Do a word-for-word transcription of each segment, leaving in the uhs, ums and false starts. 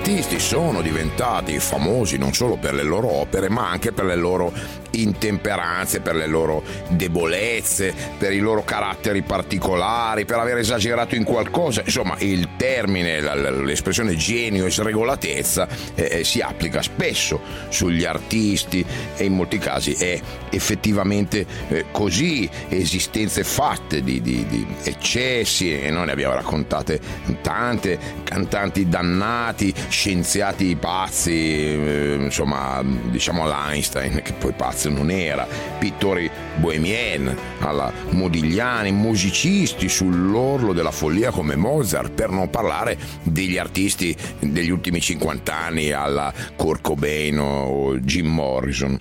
artisti sono diventati famosi non solo per le loro opere, ma anche per le loro intemperanze, per le loro debolezze, per i loro caratteri particolari, per aver esagerato in qualcosa. Insomma, il termine, l'espressione genio e sregolatezza eh, si applica spesso sugli artisti e in molti casi è effettivamente eh, così. Esistenze fatte di, di, di eccessi, e noi ne abbiamo raccontate tante, cantanti dannati, scienziati pazzi, eh, insomma, diciamo all'Einstein, che poi pazzo non era, pittori bohemien alla Modigliani, musicisti sull'orlo della follia come Mozart, per non parlare degli artisti degli ultimi cinquanta anni alla Kurt Cobain o Jim Morrison.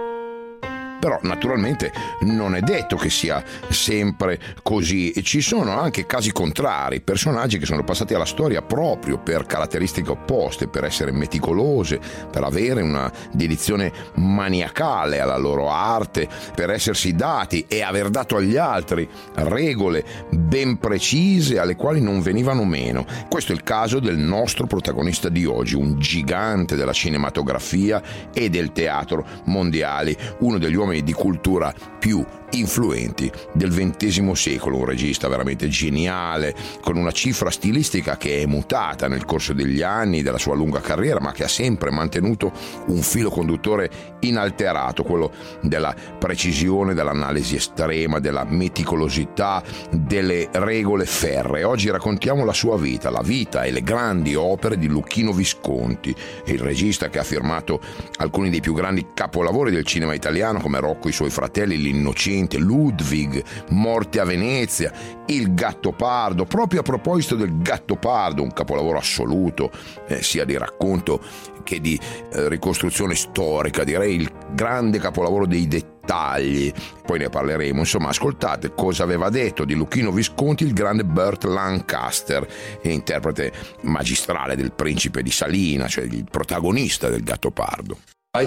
Però naturalmente non è detto che sia sempre così, e ci sono anche casi contrari, personaggi che sono passati alla storia proprio per caratteristiche opposte, per essere meticolose, per avere una dedizione maniacale alla loro arte, per essersi dati e aver dato agli altri regole ben precise alle quali non venivano meno. Questo è il caso del nostro protagonista di oggi, un gigante della cinematografia e del teatro mondiali, uno degli uomini di cultura più influenti del ventesimo secolo, un regista veramente geniale, con una cifra stilistica che è mutata nel corso degli anni della sua lunga carriera, ma che ha sempre mantenuto un filo conduttore inalterato, quello della precisione, dell'analisi estrema, della meticolosità, delle regole ferree. Oggi raccontiamo la sua vita, la vita e le grandi opere di Luchino Visconti, il regista che ha firmato alcuni dei più grandi capolavori del cinema italiano come Rocco e i suoi fratelli, L'Innocente, Ludwig, Morte a Venezia, Il Gattopardo. Proprio a proposito del Gattopardo, un capolavoro assoluto eh, sia di racconto che di eh, ricostruzione storica, direi il grande capolavoro dei dettagli, poi ne parleremo. Insomma, ascoltate cosa aveva detto di Luchino Visconti il grande Burt Lancaster, interprete magistrale del Principe di Salina, cioè il protagonista del Gattopardo.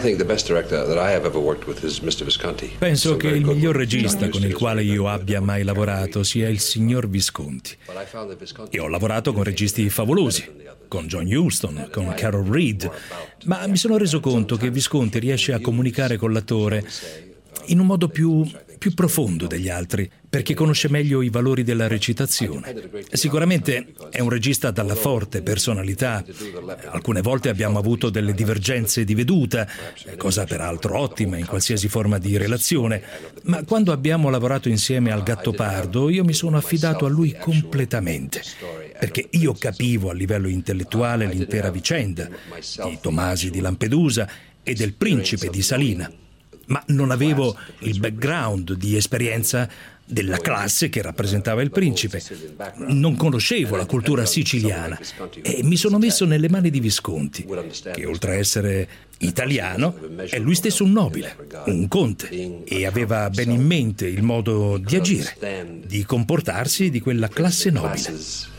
Penso che il miglior regista con il quale io abbia mai lavorato sia il signor Visconti. E ho lavorato con registi favolosi, con John Huston, con Carol Reed, ma mi sono reso conto che Visconti riesce a comunicare con l'attore in un modo più, più profondo degli altri, perché conosce meglio i valori della recitazione. Sicuramente è un regista dalla forte personalità. Alcune volte abbiamo avuto delle divergenze di veduta, cosa peraltro ottima in qualsiasi forma di relazione, ma quando abbiamo lavorato insieme al Gattopardo io mi sono affidato a lui completamente, perché io capivo a livello intellettuale l'intera vicenda di Tomasi di Lampedusa e del Principe di Salina, ma non avevo il background di esperienza della classe che rappresentava il principe. Non conoscevo la cultura siciliana e mi sono messo nelle mani di Visconti, che oltre a essere italiano è lui stesso un nobile, un conte, e aveva ben in mente il modo di agire, di comportarsi di quella classe nobile.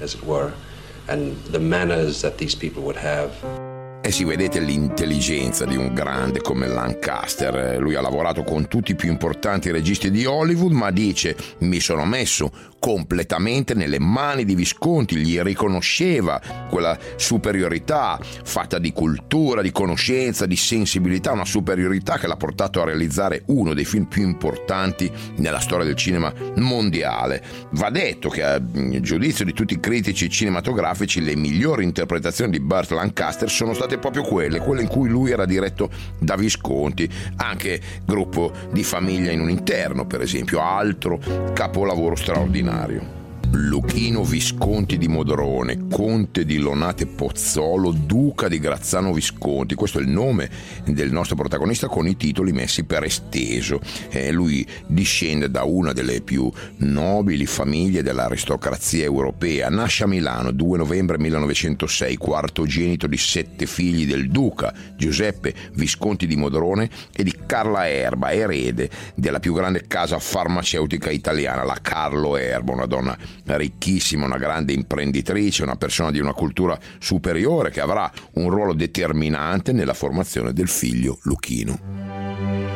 E si vedete l'intelligenza di un grande come Lancaster. Lui ha lavorato con tutti i più importanti registi di Hollywood, ma dice: mi sono messo completamente nelle mani di Visconti. Gli riconosceva quella superiorità fatta di cultura, di conoscenza, di sensibilità, una superiorità che l'ha portato a realizzare uno dei film più importanti nella storia del cinema mondiale. Va detto che a giudizio di tutti i critici cinematografici le migliori interpretazioni di Burt Lancaster sono state proprio quelle, quelle in cui lui era diretto da Visconti, anche Gruppo di famiglia in un interno, per esempio, altro capolavoro straordinario. Luchino Visconti di Modrone, conte di Lonate Pozzolo, duca di Grazzano Visconti. Questo è il nome del nostro protagonista con i titoli messi per esteso. Eh, lui discende da una delle più nobili famiglie dell'aristocrazia europea. Nasce a Milano due novembre millenovecentosei, quartogenito di sette figli del duca Giuseppe Visconti di Modrone e di Carla Erba, erede della più grande casa farmaceutica italiana, la Carlo Erba, una donna ricchissima, una grande imprenditrice, una persona di una cultura superiore che avrà un ruolo determinante nella formazione del figlio Luchino.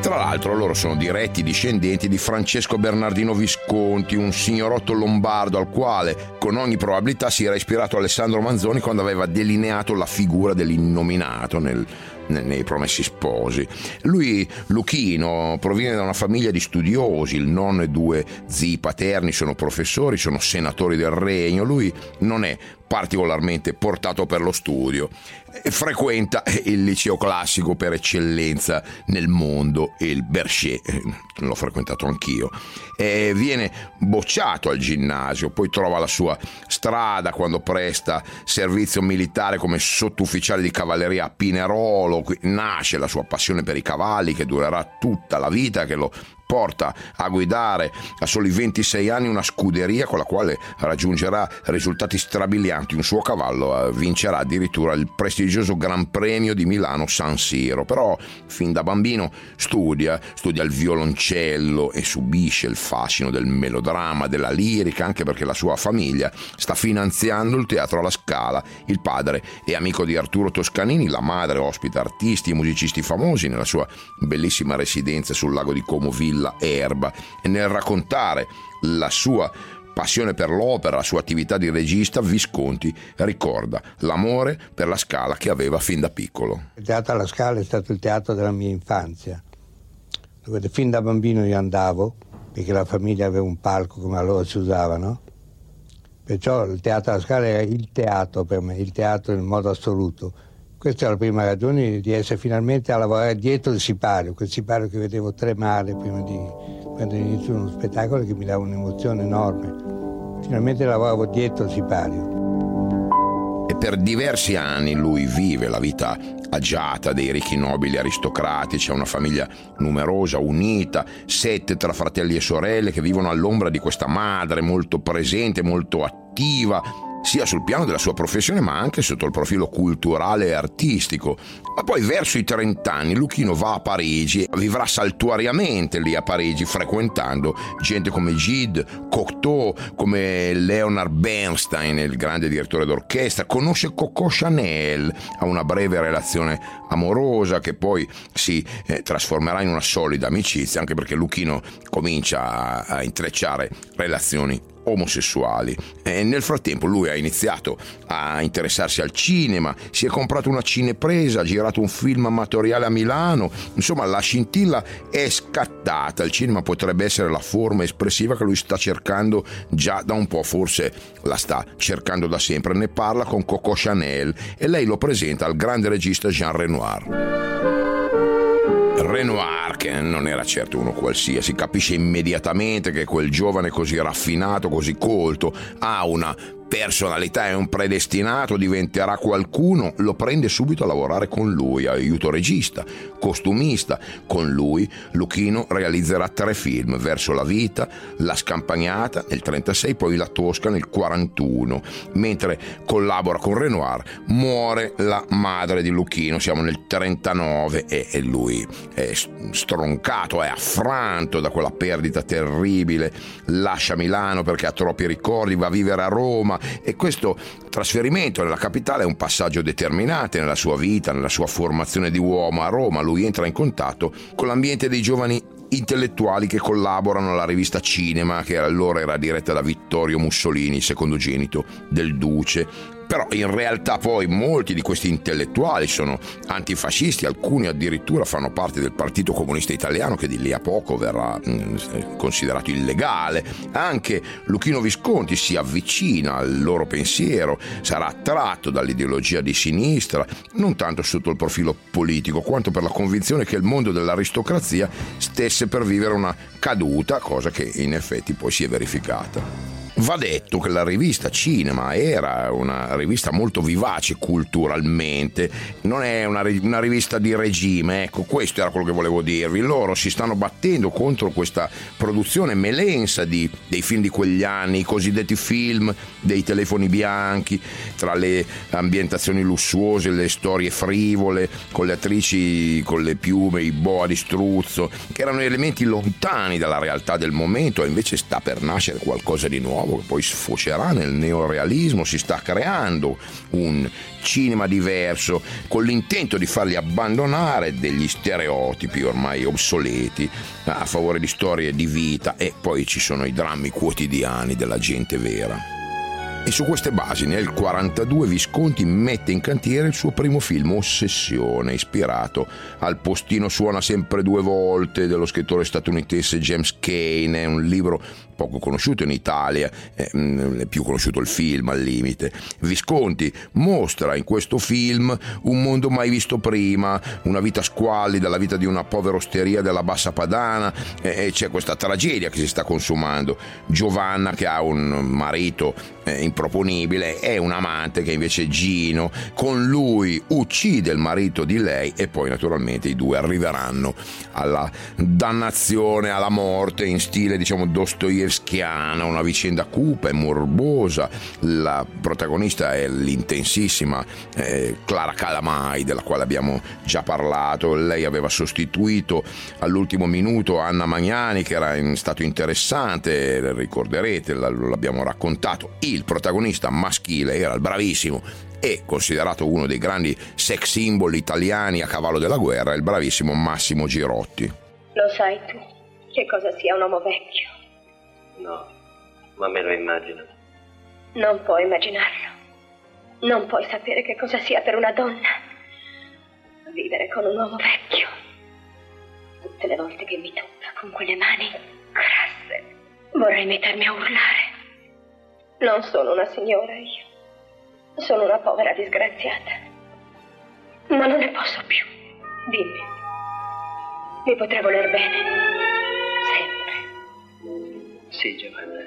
Tra l'altro loro sono diretti discendenti di Francesco Bernardino Visconti, un signorotto lombardo al quale con ogni probabilità si era ispirato Alessandro Manzoni quando aveva delineato la figura dell'innominato nel nei Promessi Sposi. Lui, Luchino, proviene da una famiglia di studiosi, il nonno e due zii paterni sono professori, sono senatori del Regno. Lui non è particolarmente portato per lo studio, frequenta il liceo classico per eccellenza nel mondo, il Berchet, l'ho frequentato anch'io, e viene bocciato al ginnasio, poi trova la sua strada quando presta servizio militare come sottufficiale di cavalleria a Pinerolo. Nasce la sua passione per i cavalli che durerà tutta la vita, che lo porta a guidare a soli ventisei anni una scuderia con la quale raggiungerà risultati strabilianti. Un suo cavallo vincerà addirittura il prestigioso Gran Premio di Milano San Siro. Però fin da bambino studia, studia il violoncello e subisce il fascino del melodramma, della lirica, anche perché la sua famiglia sta finanziando il teatro alla Scala. Il padre è amico di Arturo Toscanini, la madre ospita artisti e musicisti famosi nella sua bellissima residenza sul lago di Como, Villa Erba, e nel raccontare la sua passione per l'opera, la sua attività di regista, Visconti ricorda l'amore per la Scala che aveva fin da piccolo. Il teatro alla Scala è stato il teatro della mia infanzia, dove fin da bambino io andavo, perché la famiglia aveva un palco come allora si usava, no? Perciò il teatro alla Scala era il teatro per me, il teatro in modo assoluto. Questa è la prima ragione di essere finalmente a lavorare dietro il sipario, quel sipario che vedevo tremare prima di quando inizio uno spettacolo, che mi dava un'emozione enorme. Finalmente lavoravo dietro il sipario. E per diversi anni lui vive la vita agiata dei ricchi nobili aristocratici, ha una famiglia numerosa, unita, sette tra fratelli e sorelle che vivono all'ombra di questa madre molto presente, molto attiva, sia sul piano della sua professione ma anche sotto il profilo culturale e artistico. Ma poi verso i trent'anni Luchino va a Parigi e vivrà saltuariamente lì a Parigi, frequentando gente come Gide, Cocteau, come Leonard Bernstein, il grande direttore d'orchestra. Conosce Coco Chanel, ha una breve relazione amorosa che poi si eh, trasformerà in una solida amicizia, anche perché Luchino comincia a, a intrecciare relazioni omosessuali. E nel frattempo lui ha iniziato a interessarsi al cinema, si è comprato una cinepresa, ha girato un film amatoriale a Milano. Insomma, la scintilla è scattata. Il cinema potrebbe essere la forma espressiva che lui sta cercando già da un po', forse la sta cercando da sempre. Ne parla con Coco Chanel e lei lo presenta al grande regista Jean Renoir. Renoir, che non era certo uno qualsiasi, capisce immediatamente che quel giovane così raffinato, così colto, ha una personalità, è un predestinato, diventerà qualcuno. Lo prende subito a lavorare con lui, aiuto regista, costumista. Con lui Luchino realizzerà tre film: Verso la vita, La scampagnata nel trentasei, poi La Tosca nel quarantuno. Mentre collabora con Renoir muore la madre di Luchino, siamo nel trentanove, e lui è stroncato, è affranto da quella perdita terribile, lascia Milano perché ha troppi ricordi, va a vivere a Roma. E questo trasferimento nella capitale è un passaggio determinante nella sua vita, nella sua formazione di uomo. A Roma lui entra in contatto con l'ambiente dei giovani intellettuali che collaborano alla rivista Cinema, che allora era diretta da Vittorio Mussolini, secondogenito del duce. Però in realtà poi molti di questi intellettuali sono antifascisti, alcuni addirittura fanno parte del Partito Comunista Italiano, che di lì a poco verrà mh, considerato illegale. Anche Luchino Visconti si avvicina al loro pensiero, sarà attratto dall'ideologia di sinistra, non tanto sotto il profilo politico quanto per la convinzione che il mondo dell'aristocrazia stesse per vivere una caduta, cosa che in effetti poi si è verificata. Va detto che la rivista Cinema era una rivista molto vivace culturalmente, non è una, una rivista di regime, ecco, questo era quello che volevo dirvi. Loro si stanno battendo contro questa produzione melensa di, dei film di quegli anni, i cosiddetti film dei telefoni bianchi, tra le ambientazioni lussuose, le storie frivole, con le attrici con le piume, i boa di struzzo, che erano elementi lontani dalla realtà del momento, e invece sta per nascere qualcosa di nuovo, nuovo che poi sfocerà nel neorealismo. Si sta creando un cinema diverso con l'intento di farli abbandonare degli stereotipi ormai obsoleti a favore di storie di vita, e poi ci sono i drammi quotidiani della gente vera. E su queste basi nel quarantadue Visconti mette in cantiere il suo primo film, Ossessione, ispirato al Postino suona sempre due volte dello scrittore statunitense James Cain. È un libro poco conosciuto in Italia, è più conosciuto il film al limite. Visconti mostra in questo film un mondo mai visto prima, una vita squallida, la vita di una povera osteria della Bassa Padana, e c'è questa tragedia che si sta consumando. Giovanna, che ha un marito eh, improponibile, e un amante che invece è Gino, con lui uccide il marito di lei, e poi naturalmente i due arriveranno alla dannazione, alla morte, in stile diciamo Dostoevskiano, una vicenda cupa e morbosa. La protagonista è l'intensissima eh, Clara Calamai, della quale abbiamo già parlato. Lei aveva sostituito all'ultimo minuto Anna Magnani, che era in stato interessante, ricorderete, l'abbiamo raccontato. Il protagonista maschile era il bravissimo e considerato uno dei grandi sex symbol italiani a cavallo della guerra, il bravissimo Massimo Girotti. Lo sai tu che cosa sia un uomo vecchio? No, ma me lo immagino. Non puoi immaginarlo. Non puoi sapere che cosa sia per una donna vivere con un uomo vecchio. Tutte le volte che mi tocca con quelle mani grasse, vorrei mettermi a urlare. Non sono una signora io. Sono una povera disgraziata. Ma non ne posso più. Dimmi. Mi potrei voler bene. Sempre. Sì, Giovanna.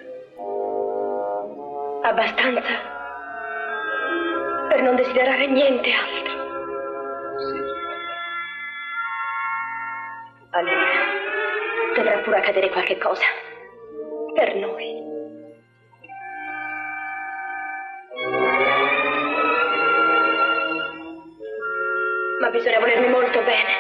Abbastanza per non desiderare niente altro. Sì, Giovanna. Allora, dovrà pure accadere qualche cosa. Per noi. Ma bisogna volermi molto bene,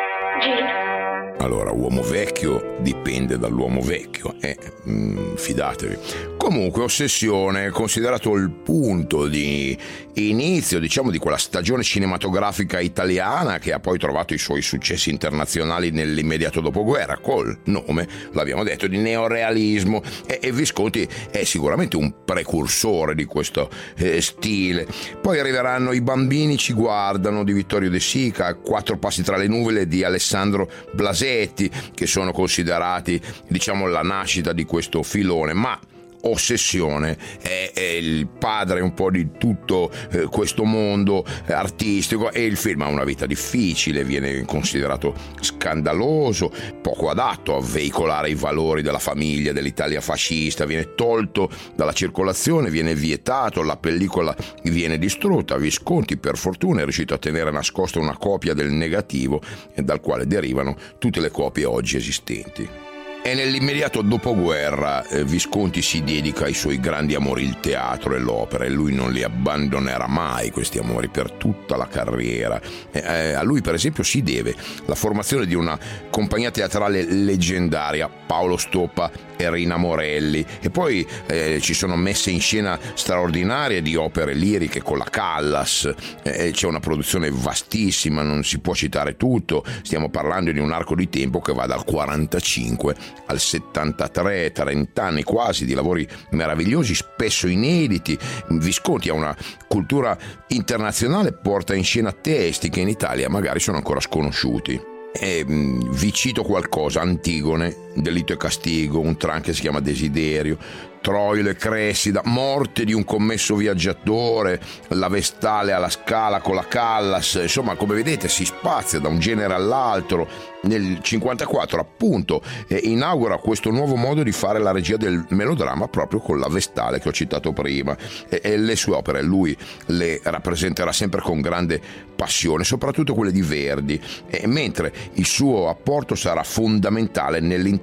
Gino. Allora, uomo vecchio dipende dall'uomo vecchio, eh, mm, fidatevi. Comunque, Ossessione è considerato il punto di inizio, diciamo, di quella stagione cinematografica italiana che ha poi trovato i suoi successi internazionali nell'immediato dopoguerra, col nome, l'abbiamo detto, di neorealismo, e, e Visconti è sicuramente un precursore di questo eh, stile. Poi arriveranno I bambini ci guardano di Vittorio De Sica, Quattro passi tra le nuvole di Alessandro Blasetti, che sono considerati, diciamo, la nascita di questo filone, ma Ossessione è, è il padre un po' di tutto eh, questo mondo eh, artistico, e il film ha una vita difficile, viene considerato scandaloso, poco adatto a veicolare i valori della famiglia, dell'Italia fascista, viene tolto dalla circolazione, viene vietato, la pellicola viene distrutta. Visconti per fortuna è riuscito a tenere nascosta una copia del negativo, eh, dal quale derivano tutte le copie oggi esistenti. E nell'immediato dopoguerra eh, Visconti si dedica ai suoi grandi amori, il teatro e l'opera, e lui non li abbandonerà mai, questi amori, per tutta la carriera. Eh, eh, a lui per esempio si deve la formazione di una compagnia teatrale leggendaria, Paolo Stoppa e Rina Morelli, e poi eh, ci sono messe in scena straordinarie di opere liriche con la Callas, eh, c'è una produzione vastissima, non si può citare tutto, stiamo parlando di un arco di tempo che va dal quarantacinque al settantatré, trenta anni quasi di lavori meravigliosi, spesso inediti. Visconti ha una cultura internazionale, porta in scena testi che in Italia magari sono ancora sconosciuti. E vi cito qualcosa: Antigone, Delitto e castigo, un tram che si chiama Desiderio, Troilo e Cressida, Morte di un commesso viaggiatore, La Vestale alla Scala con la Callas. Insomma, come vedete, si spazia da un genere all'altro. Nel cinquantaquattro appunto eh, inaugura questo nuovo modo di fare la regia del melodramma proprio con La Vestale che ho citato prima, e, e le sue opere lui le rappresenterà sempre con grande passione, soprattutto quelle di Verdi, e mentre il suo apporto sarà fondamentale nell'interpretazione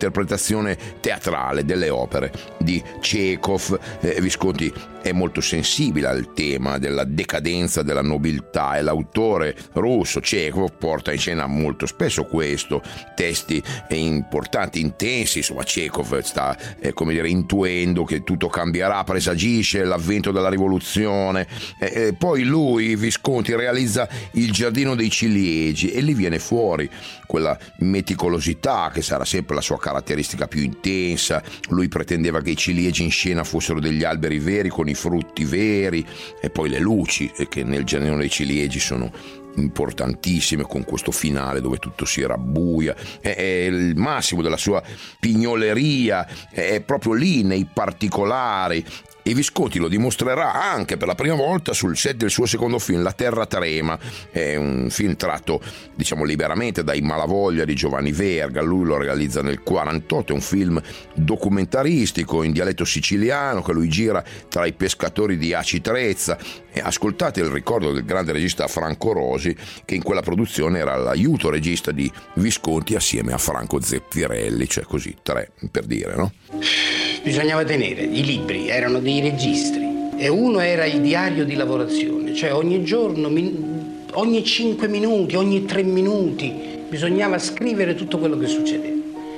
l'interpretazione teatrale delle opere di Chekhov. Eh, Visconti è molto sensibile al tema della decadenza della nobiltà e l'autore russo Chekhov porta in scena molto spesso questo, testi importanti, intensi. Insomma, Chekhov sta eh, come dire intuendo che tutto cambierà, presagisce l'avvento della rivoluzione. Eh, eh, poi lui, Visconti, realizza Il giardino dei ciliegi e lì viene fuori quella meticolosità che sarà sempre la sua caratteristica più intensa. Lui pretendeva che i ciliegi in scena fossero degli alberi veri con i frutti veri, e poi le luci che nel giardino dei ciliegi sono importantissime, con questo finale dove tutto si rabbuia. È, è il massimo della sua pignoleria, è proprio lì nei particolari. E Visconti lo dimostrerà anche per la prima volta sul set del suo secondo film, La terra trema. È un film tratto, diciamo, liberamente dai Malavoglia di Giovanni Verga. Lui lo realizza nel quarantotto, è un film documentaristico in dialetto siciliano che lui gira tra i pescatori di Aci Trezza. E ascoltate il ricordo del grande regista Franco Rosi, che in quella produzione era l'aiuto regista di Visconti assieme a Franco Zeffirelli, cioè così, tre per dire, no? Bisognava tenere, i libri erano dei registri e uno era il diario di lavorazione, cioè ogni giorno, ogni cinque minuti, ogni tre minuti bisognava scrivere tutto quello che succedeva.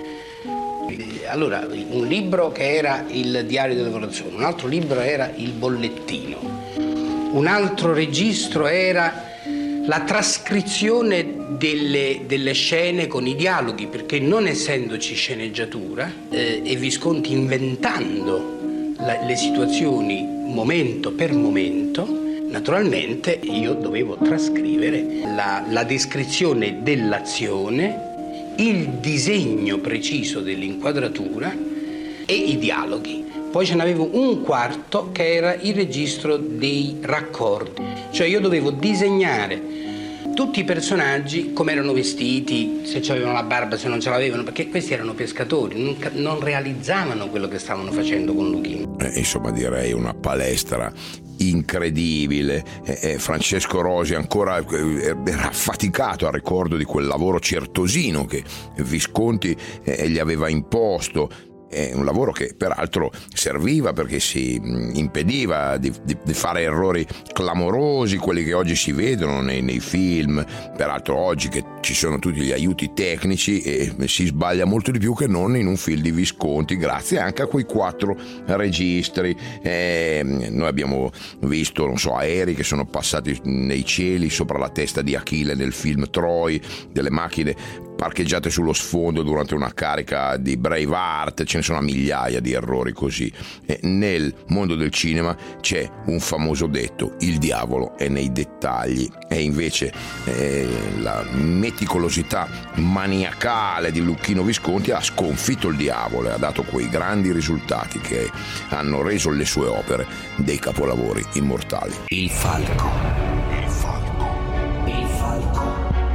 Allora, un libro che era il diario di lavorazione, un altro libro era il bollettino, un altro registro era la trascrizione delle, delle scene con i dialoghi, perché non essendoci sceneggiatura eh, e Visconti inventando la, le situazioni momento per momento, naturalmente io dovevo trascrivere la, la descrizione dell'azione, il disegno preciso dell'inquadratura e i dialoghi. Poi ce n'avevo un quarto che era il registro dei raccordi, cioè io dovevo disegnare tutti i personaggi, come erano vestiti, se avevano la barba, se non ce l'avevano, perché questi erano pescatori, non, non realizzavano quello che stavano facendo con Luchino. Eh, insomma, direi una palestra incredibile. Eh, eh, Francesco Rosi ancora eh, era affaticato al ricordo di quel lavoro certosino che Visconti eh, gli aveva imposto. È un lavoro che peraltro serviva perché si impediva di, di, di fare errori clamorosi, quelli che oggi si vedono nei, nei film. Peraltro oggi che ci sono tutti gli aiuti tecnici e si sbaglia molto di più che non in un film di Visconti, grazie anche a quei quattro registri. Eh, noi abbiamo visto, non so, aerei che sono passati nei cieli sopra la testa di Achille nel film Troy, delle macchine parcheggiate sullo sfondo durante una carica di Braveheart. Ce ne sono migliaia di errori così. E nel mondo del cinema c'è un famoso detto: il diavolo è nei dettagli. E invece eh, la meticolosità maniacale di Luchino Visconti ha sconfitto il diavolo e ha dato quei grandi risultati che hanno reso le sue opere dei capolavori immortali. Il falco, il falco, il falco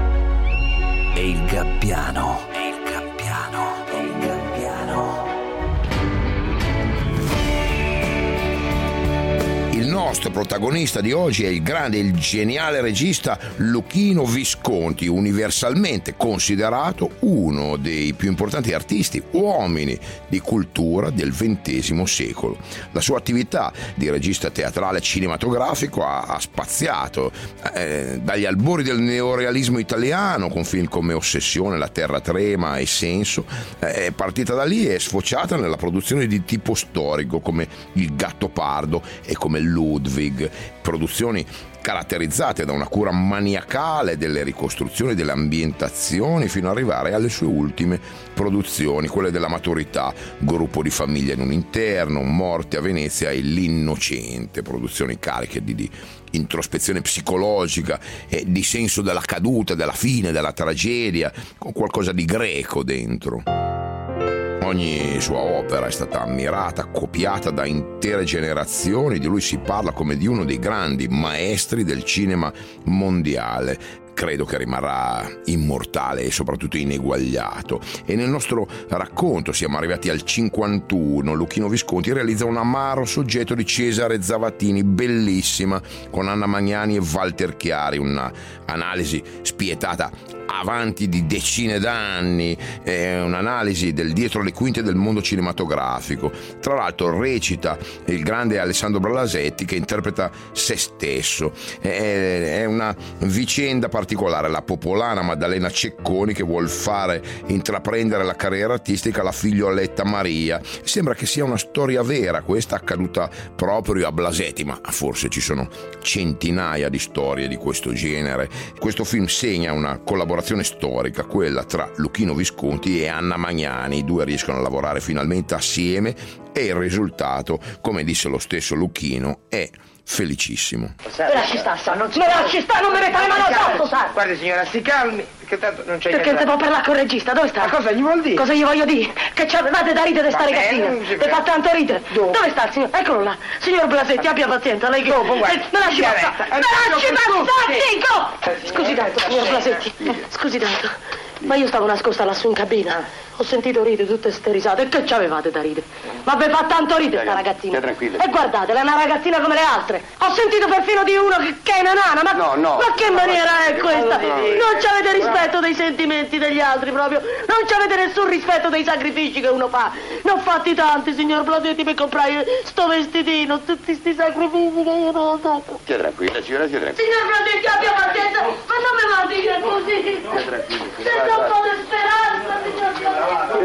e il gabbiano, e il gabbiano, e il gabbiano. Il nostro protagonista di oggi è il grande, il geniale regista Luchino Visconti, universalmente considerato uno dei più importanti artisti, uomini di cultura del ventesimo secolo. La sua attività di regista teatrale cinematografico ha, ha spaziato eh, dagli albori del neorealismo italiano, con film come Ossessione, La terra trema e Senso. Eh, è partita da lì e è sfociata nella produzione di tipo storico come Il Gattopardo e come Ludwig, produzioni caratterizzate da una cura maniacale delle ricostruzioni, delle ambientazioni, fino ad arrivare alle sue ultime produzioni, quelle della maturità, Gruppo di famiglia in un interno, Morte a Venezia e L'Innocente, produzioni cariche di, di introspezione psicologica e di senso della caduta, della fine, della tragedia, con qualcosa di greco dentro. Ogni sua opera è stata ammirata, copiata da intere generazioni. Di lui si parla come di uno dei grandi maestri del cinema mondiale. Credo che rimarrà immortale e soprattutto ineguagliato. E nel nostro racconto siamo arrivati al cinquantuno. Luchino Visconti realizza Un amaro soggetto di Cesare Zavattini, bellissima, con Anna Magnani e Walter Chiari, una analisi spietata avanti di decine d'anni, è un'analisi del dietro le quinte del mondo cinematografico. Tra l'altro recita il grande Alessandro Blasetti, che interpreta se stesso. È una vicenda particolare, la popolana Maddalena Cecconi che vuol fare intraprendere la carriera artistica alla figlioletta Maria. Sembra che sia una storia vera questa, accaduta proprio a Blasetti, ma forse ci sono centinaia di storie di questo genere. Questo film segna una collaborazione storica, quella tra Luchino Visconti e Anna Magnani. I due riescono a lavorare finalmente assieme e il risultato, come disse lo stesso Luchino, è felicissimo. Me lasci sta, sa, non me lasci sta, non mi metta le mani addosso, sa. Guardi signora, si calmi, perché tanto non c'è Perché devo parlare con il regista, dove sta? Ma cosa gli vuol dire? Cosa gli voglio dire? Che c'avevate da ridere sta ragazzina. Vi fa tanto ridere. Dove? Dove sta il signor? Eccolo là. Signor Blasetti, abbia pazienza, lei che... Dopo, guarda. Eh, me lasci passare. Me lasci passare, dico! Scusi tanto, signor Blasetti. Scusi tanto. Ma io stavo nascosta lassù in cabina. Ho sentito ridere tutte ste risate. E che c'avevate da ridere? Ma vi fa tanto ridere sta ragazzina. tranquilla. E guardatela, è una ragazzina come le altre. Ho sentito perfino di uno che, che è una nana. Ma, No, no. ma che maniera è questa? no, no. Non c'avete rispetto dei sentimenti degli altri proprio. Non c'avete nessun rispetto dei sacrifici che uno fa. Ne ho fatti tanti, signor Blasetti, per comprare sto vestitino. Tutti sti sacrifici che io non ho fatto. Stia tranquilla, signora, stia tranquilla. Signor Blasetti, abbia pazienza. Ma non mi va a dire così. Senza un po' di speranza, signor Blasetti.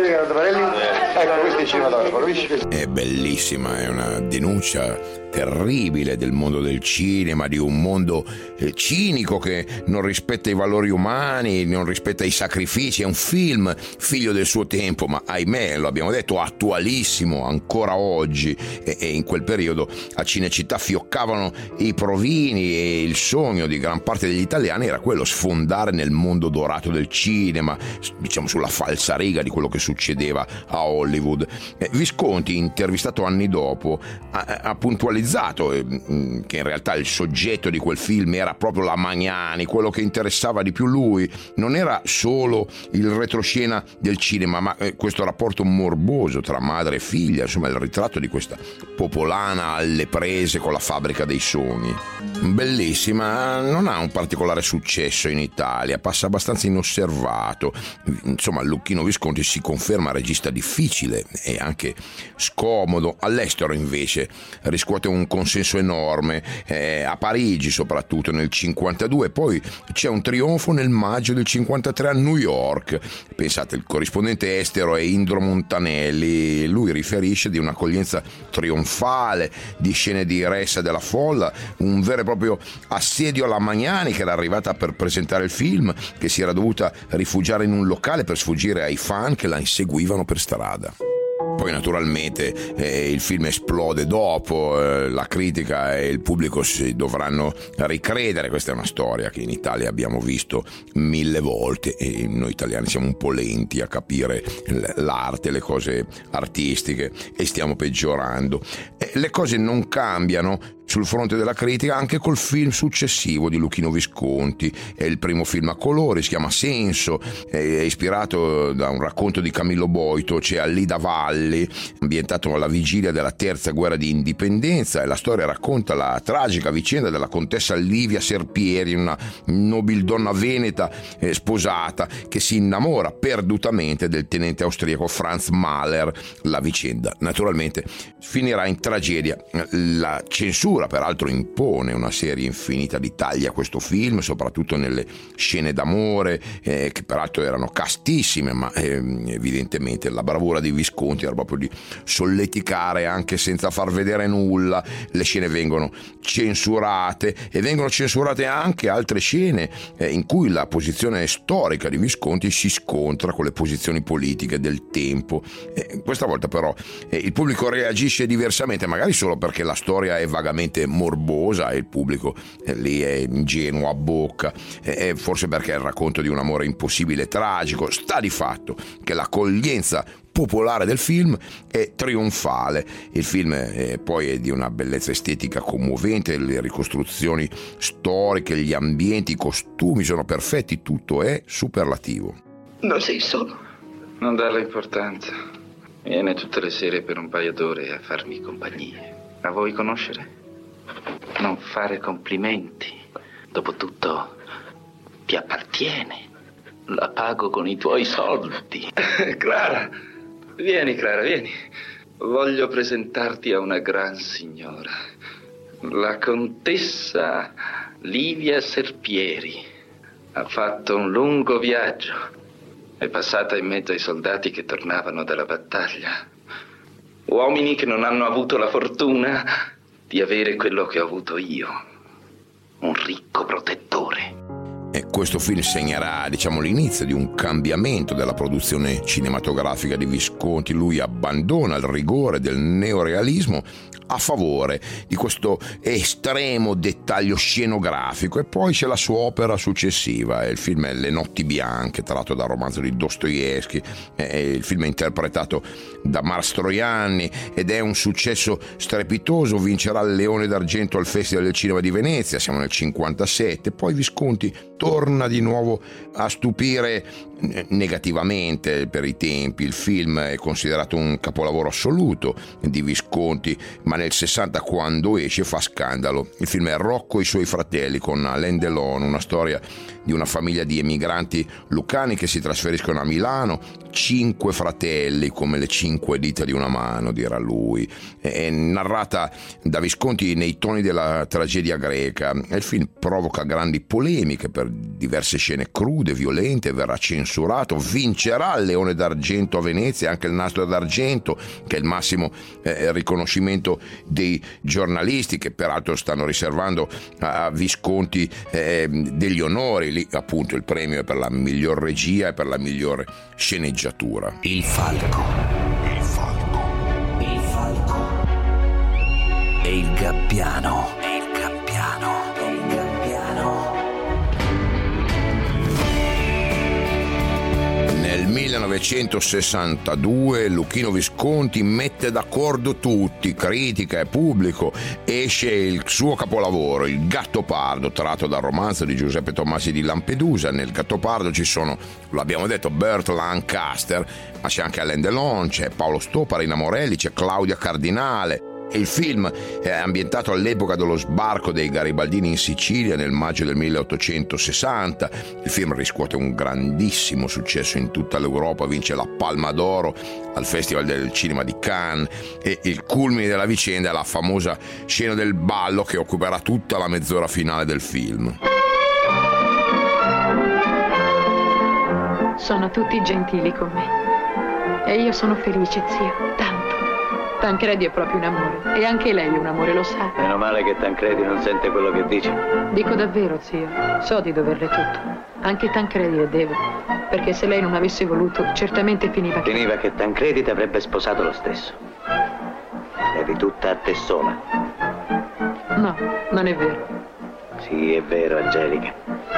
Ecco, questo è il cinematografo, È bellissima, è una denuncia terribile del mondo del cinema, di un mondo eh, cinico che non rispetta i valori umani, non rispetta i sacrifici. È un film figlio del suo tempo, ma ahimè, lo abbiamo detto, attualissimo ancora oggi. E, e in quel periodo a Cinecittà fioccavano i provini e il sogno di gran parte degli italiani era quello, sfondare nel mondo dorato del cinema, diciamo sulla falsariga di quello che succedeva a Hollywood. Eh, Visconti, intervistato anni dopo, ha, ha puntualizzato eh, che in realtà il soggetto di quel film era proprio la Magnani. Quello che interessava di più lui non era solo il retroscena del cinema, ma eh, questo rapporto morboso tra madre e figlia, insomma il ritratto di questa popolana alle prese con la fabbrica dei sogni. Bellissima, non ha un particolare successo in Italia, passa abbastanza inosservato. Insomma, Luchino Visconti si conferma regista difficile e anche scomodo. All'estero invece riscuote un consenso enorme, eh, a Parigi soprattutto nel cinquantadue, poi c'è un trionfo nel maggio del cinquantatré a New York. Pensate, il corrispondente estero è Indro Montanelli, lui riferisce di un'accoglienza trionfale, di scene di ressa della folla, un vero e proprio assedio alla Magnani, che era arrivata per presentare il film, che si era dovuta rifugiare in un locale per sfuggire ai fan che la inseguivano per strada. Poi naturalmente eh, il film esplode dopo, eh, la critica e il pubblico si dovranno ricredere. Questa è una storia che in Italia abbiamo visto mille volte e noi italiani siamo un po' lenti a capire l'arte, le cose artistiche, e stiamo peggiorando. Eh, le cose non cambiano sul fronte della critica anche col film successivo di Luchino Visconti. È il primo film a colori, si chiama Senso, è ispirato da un racconto di Camillo Boito. C'è Alida Valli, ambientato alla vigilia della terza guerra di indipendenza, e la storia racconta la tragica vicenda della contessa Livia Serpieri, una nobildonna veneta eh, sposata, che si innamora perdutamente del tenente austriaco Franz Mahler. La vicenda naturalmente finirà in tragedia. La censura peraltro impone una serie infinita di tagli a questo film, soprattutto nelle scene d'amore, eh, che peraltro erano castissime, ma eh, evidentemente la bravura di Visconti era proprio di solleticare anche senza far vedere nulla. Le scene vengono censurate, e vengono censurate anche altre scene eh, in cui la posizione storica di Visconti si scontra con le posizioni politiche del tempo. Eh, questa volta però eh, il pubblico reagisce diversamente, magari solo perché la storia è vagamente morbosa e il pubblico eh, lì è ingenuo a bocca, e eh, forse perché è il racconto di un amore impossibile e tragico. Sta di fatto che l'accoglienza popolare del film è trionfale. Il film eh, poi è di una bellezza estetica commovente, le ricostruzioni storiche, gli ambienti, i costumi sono perfetti, tutto è superlativo. Non sei solo. Non darle importanza. Viene tutte le sere per un paio d'ore a farmi compagnia. La vuoi conoscere? Non fare complimenti. Dopotutto ti appartiene. La pago con i tuoi soldi. Clara, vieni Clara, vieni. Voglio presentarti a una gran signora, la contessa Livia Serpieri. Ha fatto un lungo viaggio. È passata in mezzo ai soldati che tornavano dalla battaglia. Uomini che non hanno avuto la fortuna di avere quello che ho avuto io. Un ricco protettore. E questo film segnerà, diciamo, l'inizio di un cambiamento della produzione cinematografica di Visconti. Lui abbandona il rigore del neorealismo a favore di questo estremo dettaglio scenografico, e poi c'è la sua opera successiva. Il film è Le notti bianche, tratto dal romanzo di Dostoevskij. Il film è interpretato da Mastroianni ed è un successo strepitoso, vincerà il Leone d'Argento al Festival del Cinema di Venezia, siamo nel cinquantasette. Poi Visconti torna di nuovo a stupire negativamente per i tempi. Il film è considerato un capolavoro assoluto di Visconti, ma nel sessanta, quando esce, fa scandalo. Il film è Rocco e i suoi fratelli, con Alain Delon, una storia di una famiglia di emigranti lucani che si trasferiscono a Milano, cinque fratelli come le cinque dita di una mano, dirà lui. È narrata da Visconti nei toni della tragedia greca. Il film provoca grandi polemiche per diverse scene crude, violente, verrà censurato, vincerà il Leone d'Argento a Venezia, anche il Nastro d'Argento, che è il massimo eh, riconoscimento dei giornalisti, che peraltro stanno riservando a Visconti eh, degli onori. Lì appunto il premio è per la miglior regia e per la migliore sceneggiatura. Il falco, il falco, il falco e il gabbiano, e il gabbiano, e il gabbiano. Nel millenovecentosessantadue Luchino Visconti mette d'accordo tutti, critica e pubblico. Esce il suo capolavoro, Il Gattopardo, tratto dal romanzo di Giuseppe Tomasi di Lampedusa. Nel Gattopardo ci sono, lo abbiamo detto, Burt Lancaster, ma c'è anche Alain Delon, c'è Paolo Stoppa, Rina Morelli, c'è Claudia Cardinale. Il film è ambientato all'epoca dello sbarco dei garibaldini in Sicilia nel maggio del milleottocentosessanta. Il film riscuote un grandissimo successo in tutta l'Europa, vince la Palma d'Oro al Festival del Cinema di Cannes, e il culmine della vicenda è la famosa scena del ballo che occuperà tutta la mezz'ora finale del film. Sono tutti gentili con me e io sono felice, zio, tanto. Tancredi è proprio un amore, e anche lei è un amore, lo sa. Meno male che Tancredi non sente quello che dice. Dico davvero, zio, so di doverle tutto. Anche Tancredi le devo, perché se lei non avesse voluto, certamente finiva che... Finiva che Tancredi ti avrebbe sposato lo stesso. Eri tutta a te sola. No, non è vero. Sì, è vero, Angelica.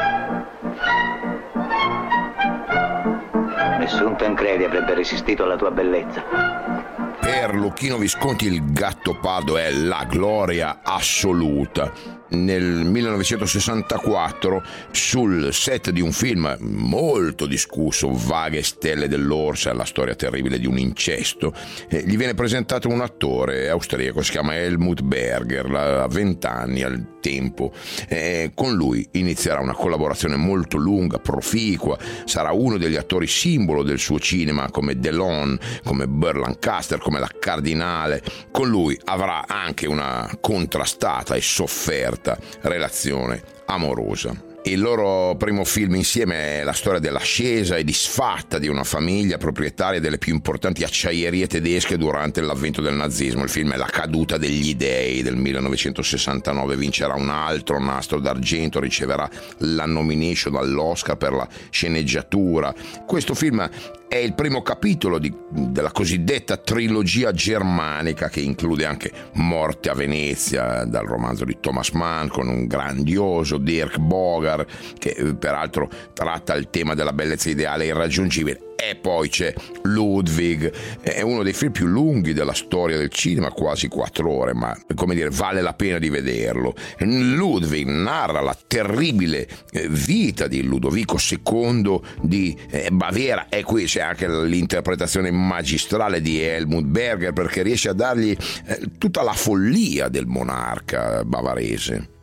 Nessun Tancredi avrebbe resistito alla tua bellezza. Per Luchino Visconti il Gattopardo è la gloria assoluta. Nel millenovecentosessantaquattro, sul set di un film molto discusso, Vaghe stelle dell'Orsa, la storia terribile di un incesto, eh, gli viene presentato un attore austriaco, si chiama Helmut Berger, ha vent'anni al tempo. Eh, con lui inizierà una collaborazione molto lunga, proficua, sarà uno degli attori simbolo del suo cinema, come Delon, come Burt Lancaster, come la Cardinale. Con lui avrà anche una contrastata e sofferta relazione amorosa. Il loro primo film insieme è la storia dell'ascesa e disfatta di una famiglia proprietaria delle più importanti acciaierie tedesche durante l'avvento del nazismo. Il film è La caduta degli dei del millenovecentosessantanove, vincerà un altro Nastro d'Argento, riceverà la nomination all'Oscar per la sceneggiatura. Questo film è il primo capitolo di, della cosiddetta trilogia germanica, che include anche Morte a Venezia, dal romanzo di Thomas Mann, con un grandioso Dirk Bogarde, che peraltro tratta il tema della bellezza ideale e irraggiungibile. E poi c'è Ludwig, è uno dei film più lunghi della storia del cinema, quasi quattro ore, ma come dire, vale la pena di vederlo. Ludwig narra la terribile vita di Ludovico secondo di Baviera, e qui c'è anche l'interpretazione magistrale di Helmut Berger, perché riesce a dargli tutta la follia del monarca bavarese.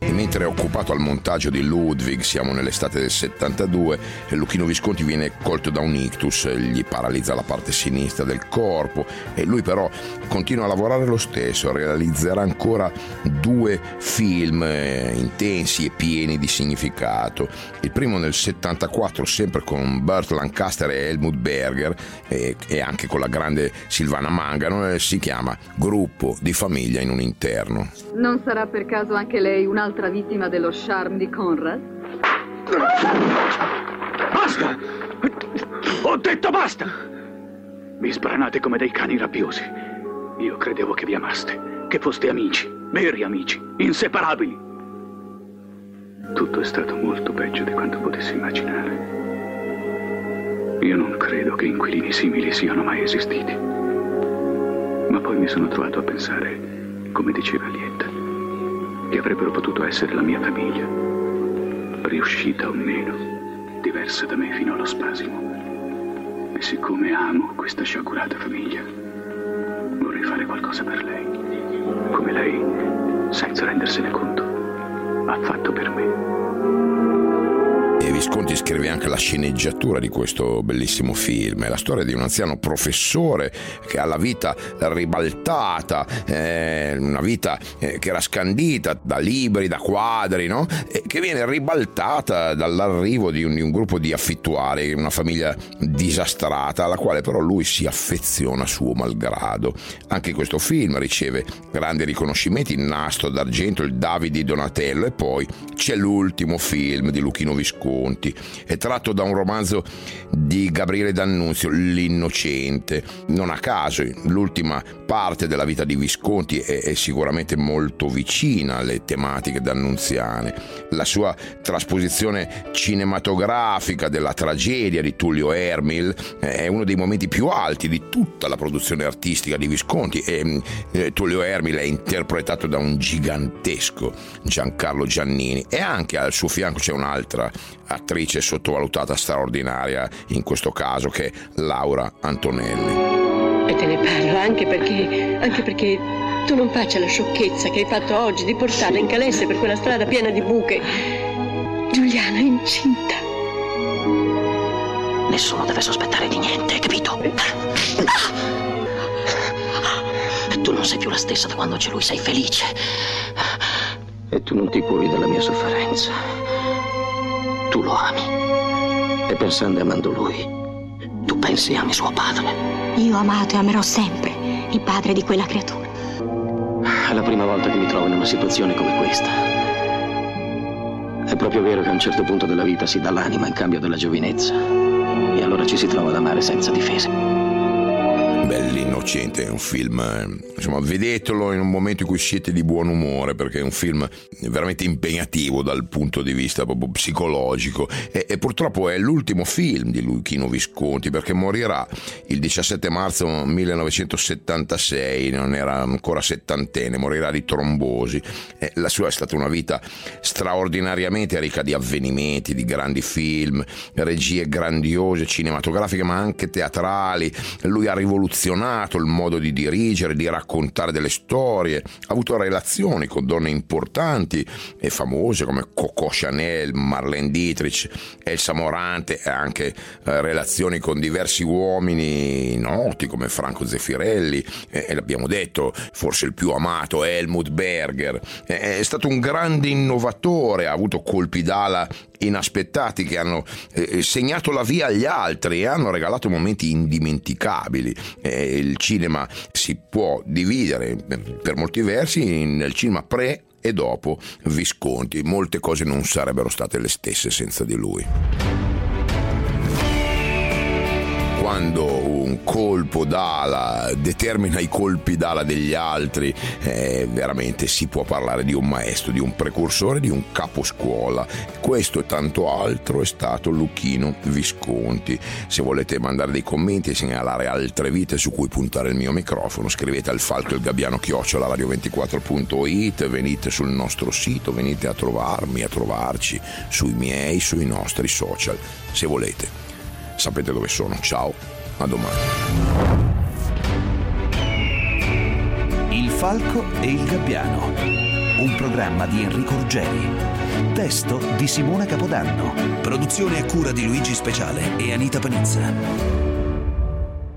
E mentre è occupato al montaggio di Ludwig, siamo nell'estate del settantadue, Luchino Visconti viene colto da un ictus, gli paralizza la parte sinistra del corpo e lui però continua a lavorare lo stesso, realizzerà ancora due film intensi e pieni di significato. Il primo nel settantaquattro, sempre con Burt Lancaster e Helmut Berger e, e anche con la grande Silvana Mangano, si chiama Gruppo di famiglia in un interno. Non sarà per caso anche lei un'altra vittima dello charme di Conrad? Basta! Ho detto basta! Mi sbranate come dei cani rabbiosi. Io credevo che vi amaste, che foste amici, veri amici, inseparabili. Tutto è stato molto peggio di quanto potessi immaginare. Io non credo che inquilini simili siano mai esistiti. Ma poi mi sono trovato a pensare, come diceva Lietta, che avrebbero potuto essere la mia famiglia, riuscita o meno, diversa da me fino allo spasimo. E siccome amo questa sciagurata famiglia, vorrei fare qualcosa per lei, come lei, senza rendersene conto, ha fatto per me. E Visconti scrive anche la sceneggiatura di questo bellissimo film. È la storia di un anziano professore che ha la vita ribaltata, eh, una vita eh, che era scandita da libri, da quadri, no? E che viene ribaltata dall'arrivo di un, di un gruppo di affittuari, una famiglia disastrata, alla quale però lui si affeziona suo malgrado. Anche questo film riceve grandi riconoscimenti, il Nastro d'Argento, il David di Donatello, e poi c'è l'ultimo film di Luchino Visconti. È tratto da un romanzo di Gabriele D'Annunzio, L'Innocente. Non a caso l'ultima parte della vita di Visconti è, è sicuramente molto vicina alle tematiche d'annunziane. La sua trasposizione cinematografica della tragedia di Tullio Ermil è uno dei momenti più alti di tutta la produzione artistica di Visconti, e eh, Tullio Ermil è interpretato da un gigantesco Giancarlo Giannini, e anche al suo fianco c'è un'altra attrice sottovalutata, straordinaria in questo caso, che è Laura Antonelli. E te ne parlo anche perché anche perché tu non faccia la sciocchezza che hai fatto oggi di portarla in calesse per quella strada piena di buche. Giuliana è incinta. Nessuno deve sospettare di niente, capito? Tu non sei più la stessa da quando c'è lui, sei felice. E tu non ti curi della mia sofferenza. Tu lo ami. E pensando e amando lui, tu pensi e ami suo padre. Io ho amato e amerò sempre il padre di quella creatura. È la prima volta che mi trovo in una situazione come questa. È proprio vero che a un certo punto della vita si dà l'anima in cambio della giovinezza. E allora ci si trova ad amare senza difese. L'Innocente è un film, insomma, vedetelo in un momento in cui siete di buon umore, perché è un film veramente impegnativo dal punto di vista proprio psicologico, e, e purtroppo è l'ultimo film di Luchino Visconti, perché morirà il diciassette marzo millenovecentosettantasei, non era ancora settantenne, morirà di trombosi. E la sua è stata una vita straordinariamente ricca di avvenimenti, di grandi film, regie grandiose, cinematografiche ma anche teatrali. Lui ha rivoluzionato il modo di dirigere, di raccontare delle storie, ha avuto relazioni con donne importanti e famose come Coco Chanel, Marlene Dietrich, Elsa Morante, e anche eh, relazioni con diversi uomini noti come Franco Zeffirelli, e, e l'abbiamo detto, forse il più amato Helmut Berger. È, è stato un grande innovatore, ha avuto colpi d'ala inaspettati che hanno eh, segnato la via agli altri e hanno regalato momenti indimenticabili. Eh, il cinema si può dividere per molti versi nel cinema pre e dopo Visconti. Molte cose non sarebbero state le stesse senza di lui. Quando un colpo d'ala determina i colpi d'ala degli altri, eh, veramente si può parlare di un maestro, di un precursore, di un caposcuola. Questo e tanto altro è stato Luchino Visconti. Se volete mandare dei commenti e segnalare altre vite su cui puntare il mio microfono, scrivete al falco il gabbiano chiocciola radio ventiquattro punto it, venite sul nostro sito, venite a trovarmi, a trovarci sui miei, sui nostri social, se volete. Sapete dove sono. Ciao, a domani. Il falco e il gabbiano. un programma di Enrico Ruggeri. Testo di Simona Capodanno. Produzione a cura di Luigi Speciale e Anita Panizza.